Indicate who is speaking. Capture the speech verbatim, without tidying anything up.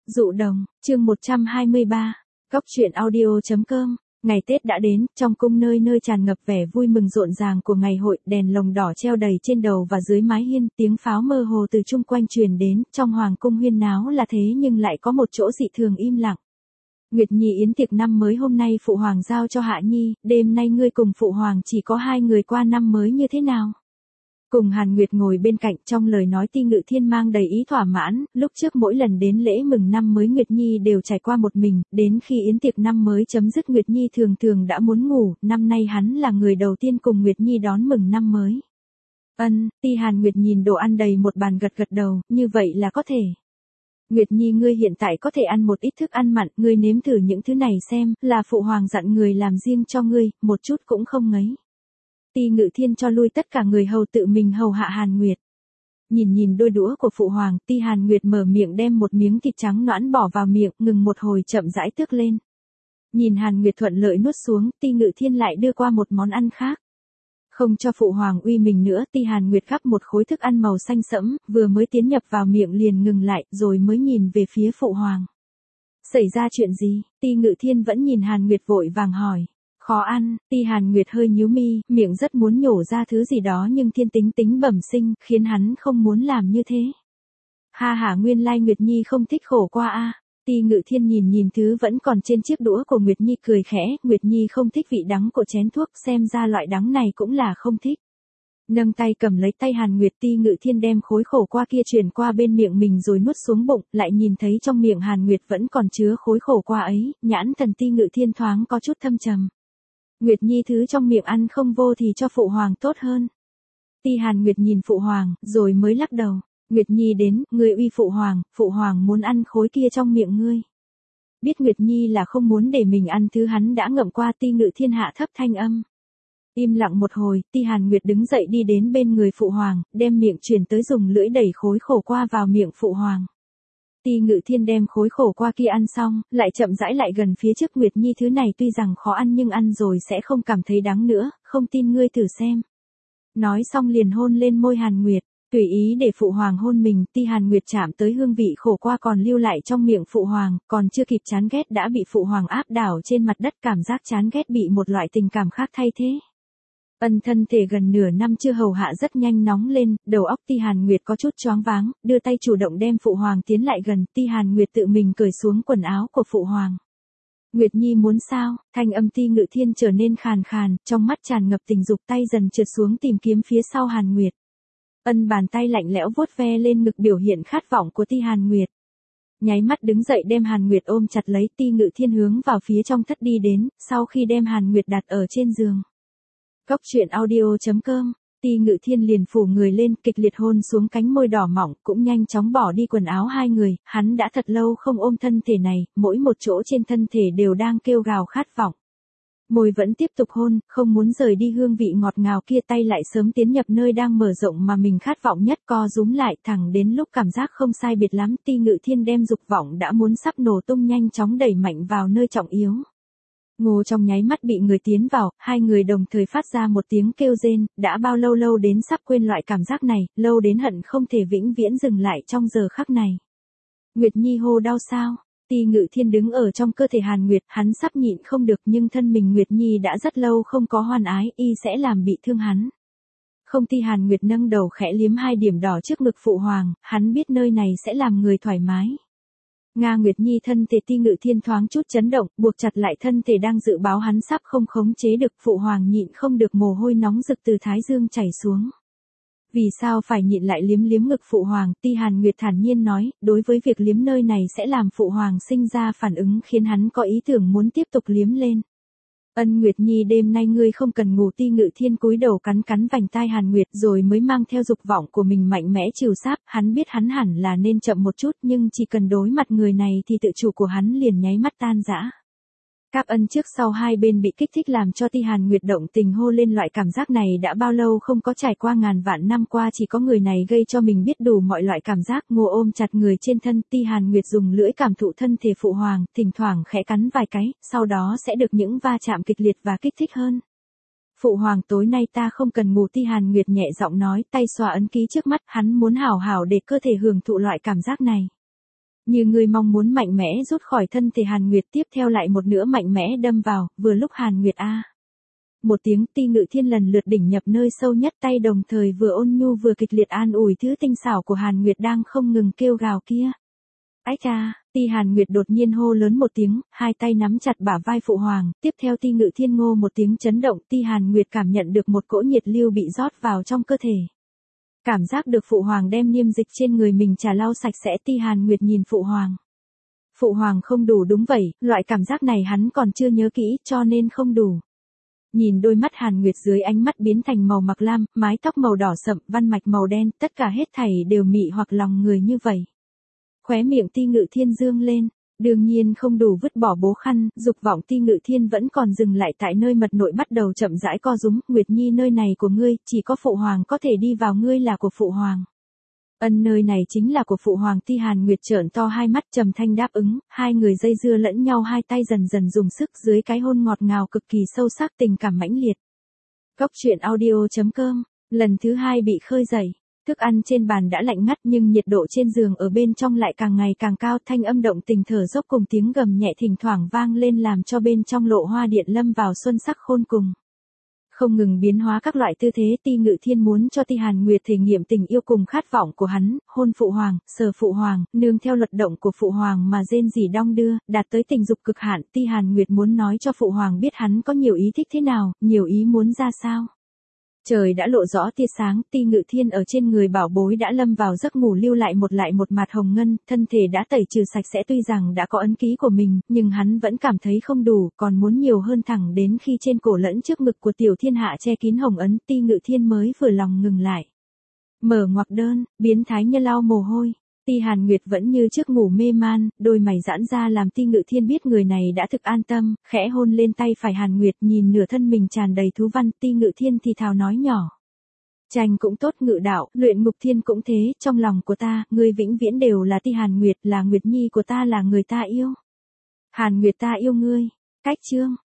Speaker 1: Dụ đồng, chương một trăm hai mươi ba, Cóc truyện audio.com. Ngày Tết đã đến, trong cung nơi nơi tràn ngập vẻ vui mừng rộn ràng của ngày hội, đèn lồng đỏ treo đầy trên đầu và dưới mái hiên, tiếng pháo mơ hồ từ chung quanh truyền đến, trong hoàng cung huyên náo là thế nhưng lại có một chỗ dị thường im lặng. Nguyệt Nhi yến tiệc năm mới hôm nay phụ hoàng giao cho Hạ Nhi, đêm nay ngươi cùng phụ hoàng chỉ có hai người qua năm mới như thế nào? Cùng Hàn Nguyệt ngồi bên cạnh, trong lời nói Ti Ngự Thiên mang đầy ý thỏa mãn, lúc trước mỗi lần đến lễ mừng năm mới Nguyệt Nhi đều trải qua một mình, đến khi yến tiệc năm mới chấm dứt Nguyệt Nhi thường thường đã muốn ngủ, năm nay hắn là người đầu tiên cùng Nguyệt Nhi đón mừng năm mới. Ân, Ti Hàn Nguyệt nhìn đồ ăn đầy một bàn gật gật đầu, như vậy là có thể. Nguyệt Nhi ngươi hiện tại có thể ăn một ít thức ăn mặn, ngươi nếm thử những thứ này xem, là phụ hoàng dặn người làm riêng cho ngươi, một chút cũng không ngấy. Ti Ngự Thiên cho lui tất cả người hầu tự mình hầu hạ Hàn Nguyệt. Nhìn nhìn đôi đũa của phụ hoàng, Ti Hàn Nguyệt mở miệng đem một miếng thịt trắng nõn bỏ vào miệng, ngừng một hồi chậm rãi tước lên. Nhìn Hàn Nguyệt thuận lợi nuốt xuống, Ti Ngự Thiên lại đưa qua một món ăn khác. Không cho phụ hoàng uy mình nữa, Ti Hàn Nguyệt gắp một khối thức ăn màu xanh sẫm, vừa mới tiến nhập vào miệng liền ngừng lại, rồi mới nhìn về phía phụ hoàng. Xảy ra chuyện gì? Ti Ngự Thiên vẫn nhìn Hàn Nguyệt vội vàng hỏi. Khó ăn, Ti Hàn Nguyệt hơi nhíu mi, miệng rất muốn nhổ ra thứ gì đó nhưng thiên tính tính bẩm sinh, khiến hắn không muốn làm như thế. Ha ha, nguyên lai Nguyệt Nhi không thích khổ qua a. À. Ti Ngự Thiên nhìn nhìn thứ vẫn còn trên chiếc đũa của Nguyệt Nhi cười khẽ, Nguyệt Nhi không thích vị đắng của chén thuốc, xem ra loại đắng này cũng là không thích. Nâng tay cầm lấy tay Hàn Nguyệt, Ti Ngự Thiên đem khối khổ qua kia truyền qua bên miệng mình rồi nuốt xuống bụng, lại nhìn thấy trong miệng Hàn Nguyệt vẫn còn chứa khối khổ qua ấy, nhãn thần Ti Ngự Thiên thoáng có chút thâm trầm. Nguyệt Nhi thứ trong miệng ăn không vô thì cho phụ hoàng tốt hơn. Ti Hàn Nguyệt nhìn phụ hoàng, rồi mới lắc đầu. Nguyệt Nhi đến, ngươi uy phụ hoàng, phụ hoàng muốn ăn khối kia trong miệng ngươi. Biết Nguyệt Nhi là không muốn để mình ăn thứ hắn đã ngậm qua, Ti Ngự Thiên hạ thấp thanh âm. Im lặng một hồi, Ti Hàn Nguyệt đứng dậy đi đến bên người phụ hoàng, đem miệng chuyển tới dùng lưỡi đẩy khối khổ qua vào miệng phụ hoàng. Ti Ngự Thiên đem khối khổ qua kia ăn xong, lại chậm rãi lại gần phía trước Nguyệt Nhi, thứ này tuy rằng khó ăn nhưng ăn rồi sẽ không cảm thấy đắng nữa, không tin ngươi thử xem. Nói xong liền hôn lên môi Hàn Nguyệt, tùy ý để phụ hoàng hôn mình, Ti Hàn Nguyệt chạm tới hương vị khổ qua còn lưu lại trong miệng phụ hoàng, còn chưa kịp chán ghét đã bị phụ hoàng áp đảo trên mặt đất, cảm giác chán ghét bị một loại tình cảm khác thay thế. Ân, thân thể gần nửa năm chưa hầu hạ rất nhanh nóng lên, đầu óc Ti Hàn Nguyệt có chút choáng váng, đưa tay chủ động đem phụ hoàng tiến lại gần, Ti Hàn Nguyệt tự mình cởi xuống quần áo của phụ hoàng. Nguyệt Nhi muốn sao? Thanh âm Ti Ngự Thiên trở nên khàn khàn, trong mắt tràn ngập tình dục, tay dần trượt xuống tìm kiếm phía sau Hàn Nguyệt. Ân, bàn tay lạnh lẽo vuốt ve lên ngực biểu hiện khát vọng của Ti Hàn Nguyệt. Nháy mắt đứng dậy đem Hàn Nguyệt ôm chặt lấy, Ti Ngự Thiên hướng vào phía trong thất đi đến, sau khi đem Hàn Nguyệt đặt ở trên giường. Cóc truyện audio.com. Ti Ngự Thiên liền phủ người lên, kịch liệt hôn xuống cánh môi đỏ mỏng, cũng nhanh chóng bỏ đi quần áo hai người, hắn đã thật lâu không ôm thân thể này, mỗi một chỗ trên thân thể đều đang kêu gào khát vọng. Môi vẫn tiếp tục hôn, không muốn rời đi hương vị ngọt ngào kia, tay lại sớm tiến nhập nơi đang mở rộng mà mình khát vọng nhất, co rúm lại, thẳng đến lúc cảm giác không sai biệt lắm, Ti Ngự Thiên đem dục vọng đã muốn sắp nổ tung nhanh chóng đẩy mạnh vào nơi trọng yếu. Ngô trong nháy mắt bị người tiến vào, hai người đồng thời phát ra một tiếng kêu rên, đã bao lâu lâu đến sắp quên loại cảm giác này, lâu đến hận không thể vĩnh viễn dừng lại trong giờ khắc này. Nguyệt Nhi hô đau sao? Ti Ngự Thiên đứng ở trong cơ thể Hàn Nguyệt, hắn sắp nhịn không được nhưng thân mình Nguyệt Nhi đã rất lâu không có hoan ái, y sẽ làm bị thương hắn. Không, Ti Hàn Nguyệt nâng đầu khẽ liếm hai điểm đỏ trước ngực phụ hoàng, hắn biết nơi này sẽ làm người thoải mái. Nga Nguyệt Nhi thân thể Ti Ngự Thiên thoáng chút chấn động, buộc chặt lại thân thể đang dự báo hắn sắp không khống chế được, phụ hoàng nhịn không được mồ hôi nóng rực từ thái dương chảy xuống. Vì sao phải nhịn lại liếm liếm ngực phụ hoàng? Ti Hàn Nguyệt thản nhiên nói, đối với việc liếm nơi này sẽ làm phụ hoàng sinh ra phản ứng khiến hắn có ý tưởng muốn tiếp tục liếm lên. Ân, Nguyệt Nhi đêm nay ngươi không cần ngủ. Ti Ngự Thiên cúi đầu cắn cắn vành tai Hàn Nguyệt rồi mới mang theo dục vọng của mình mạnh mẽ trìu sáp, hắn biết hắn hẳn là nên chậm một chút nhưng chỉ cần đối mặt người này thì tự chủ của hắn liền nháy mắt tan rã. Cáp ân trước sau hai bên bị kích thích làm cho Ti Hàn Nguyệt động tình hô lên, loại cảm giác này đã bao lâu không có trải qua, ngàn vạn năm qua chỉ có người này gây cho mình biết đủ mọi loại cảm giác. Ngô ôm chặt người trên thân, Ti Hàn Nguyệt dùng lưỡi cảm thụ thân thể phụ hoàng, thỉnh thoảng khẽ cắn vài cái, sau đó sẽ được những va chạm kịch liệt và kích thích hơn. Phụ hoàng tối nay ta không cần ngủ, Ti Hàn Nguyệt nhẹ giọng nói, tay xoa ấn ký trước mắt, hắn muốn hảo hảo để cơ thể hưởng thụ loại cảm giác này. Như ngươi mong muốn mạnh mẽ rút khỏi thân thể Hàn Nguyệt, tiếp theo lại một nữa mạnh mẽ đâm vào, vừa lúc Hàn Nguyệt a. Một tiếng Ti Ngự Thiên lần lượt đỉnh nhập nơi sâu nhất, tay đồng thời vừa ôn nhu vừa kịch liệt an ủi thứ tinh xảo của Hàn Nguyệt đang không ngừng kêu gào kia. Ách a, Ti Hàn Nguyệt đột nhiên hô lớn một tiếng, hai tay nắm chặt bả vai Phụ Hoàng, tiếp theo Ti Ngự Thiên ngô một tiếng chấn động, Ti Hàn Nguyệt cảm nhận được một cỗ nhiệt lưu bị rót vào trong cơ thể. Cảm giác được Phụ Hoàng đem niêm dịch trên người mình trà lau sạch sẽ, Ti Hàn Nguyệt nhìn Phụ Hoàng. Phụ Hoàng không đủ, đúng vậy, loại cảm giác này hắn còn chưa nhớ kỹ cho nên không đủ. Nhìn đôi mắt Hàn Nguyệt dưới ánh mắt biến thành màu mặc lam, mái tóc màu đỏ sậm, văn mạch màu đen, tất cả hết thảy đều mị hoặc lòng người như vậy. Khóe miệng Ti Ngự Thiên dương lên, đương nhiên không đủ, vứt bỏ bố khăn, dục vọng Ti Ngự Thiên vẫn còn dừng lại tại nơi mật nội bắt đầu chậm rãi co rúm, Nguyệt Nhi nơi này của ngươi, chỉ có Phụ Hoàng có thể đi vào, ngươi là của Phụ Hoàng. Ân, nơi này chính là của Phụ Hoàng. Ti Hàn Nguyệt trợn to hai mắt trầm thanh đáp ứng, hai người dây dưa lẫn nhau, hai tay dần dần dùng sức dưới cái hôn ngọt ngào cực kỳ sâu sắc, tình cảm mãnh liệt. Góc truyện audio chấm com, lần thứ hai bị khơi dậy. Thức ăn trên bàn đã lạnh ngắt nhưng nhiệt độ trên giường ở bên trong lại càng ngày càng cao, thanh âm động tình thở dốc cùng tiếng gầm nhẹ thỉnh thoảng vang lên làm cho bên trong lộ hoa điện lâm vào xuân sắc khôn cùng. Không ngừng biến hóa các loại tư thế, Ti Ngự Thiên muốn cho Ti Hàn Nguyệt thể nghiệm tình yêu cùng khát vọng của hắn, hôn Phụ Hoàng, sờ Phụ Hoàng, nương theo luật động của Phụ Hoàng mà rên rỉ đong đưa, đạt tới tình dục cực hạn. Ti Hàn Nguyệt muốn nói cho Phụ Hoàng biết hắn có nhiều ý thích thế nào, nhiều ý muốn ra sao. Trời đã lộ rõ tia sáng, Ti Ngự Thiên ở trên người bảo bối đã lâm vào giấc ngủ, lưu lại một lại một mặt hồng ngân, thân thể đã tẩy trừ sạch sẽ, tuy rằng đã có ấn ký của mình, nhưng hắn vẫn cảm thấy không đủ, còn muốn nhiều hơn, thẳng đến khi trên cổ lẫn trước ngực của Tiểu Thiên Hạ che kín hồng ấn, Ti Ngự Thiên mới vừa lòng ngừng lại. Mở ngoặc đơn, biến thái như lau mồ hôi. Ti Hàn Nguyệt vẫn như trước ngủ mê man, đôi mày giãn ra làm Ti Ngự Thiên biết người này đã thực an tâm, khẽ hôn lên tay phải Hàn Nguyệt, nhìn nửa thân mình tràn đầy thú văn, Ti Ngự Thiên thì thào nói nhỏ. Tranh cũng tốt, ngự đạo, luyện ngục thiên cũng thế, trong lòng của ta, ngươi vĩnh viễn đều là Ti Hàn Nguyệt, là Nguyệt Nhi của ta, là người ta yêu. Hàn Nguyệt ta yêu ngươi. Cách chương.